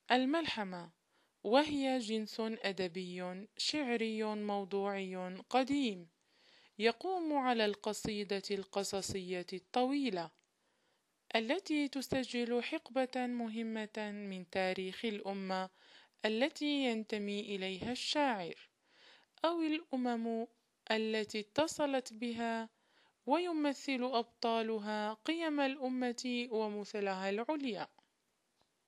الملحمة، وهي جنس أدبي شعري موضوعي قديم، يقوم على القصيدة القصصية الطويلة التي تسجل حقبة مهمة من تاريخ الأمة التي ينتمي إليها الشاعر، أو الأمم التي اتصلت بها، ويمثل أبطالها قيم الأمة ومثلها العليا.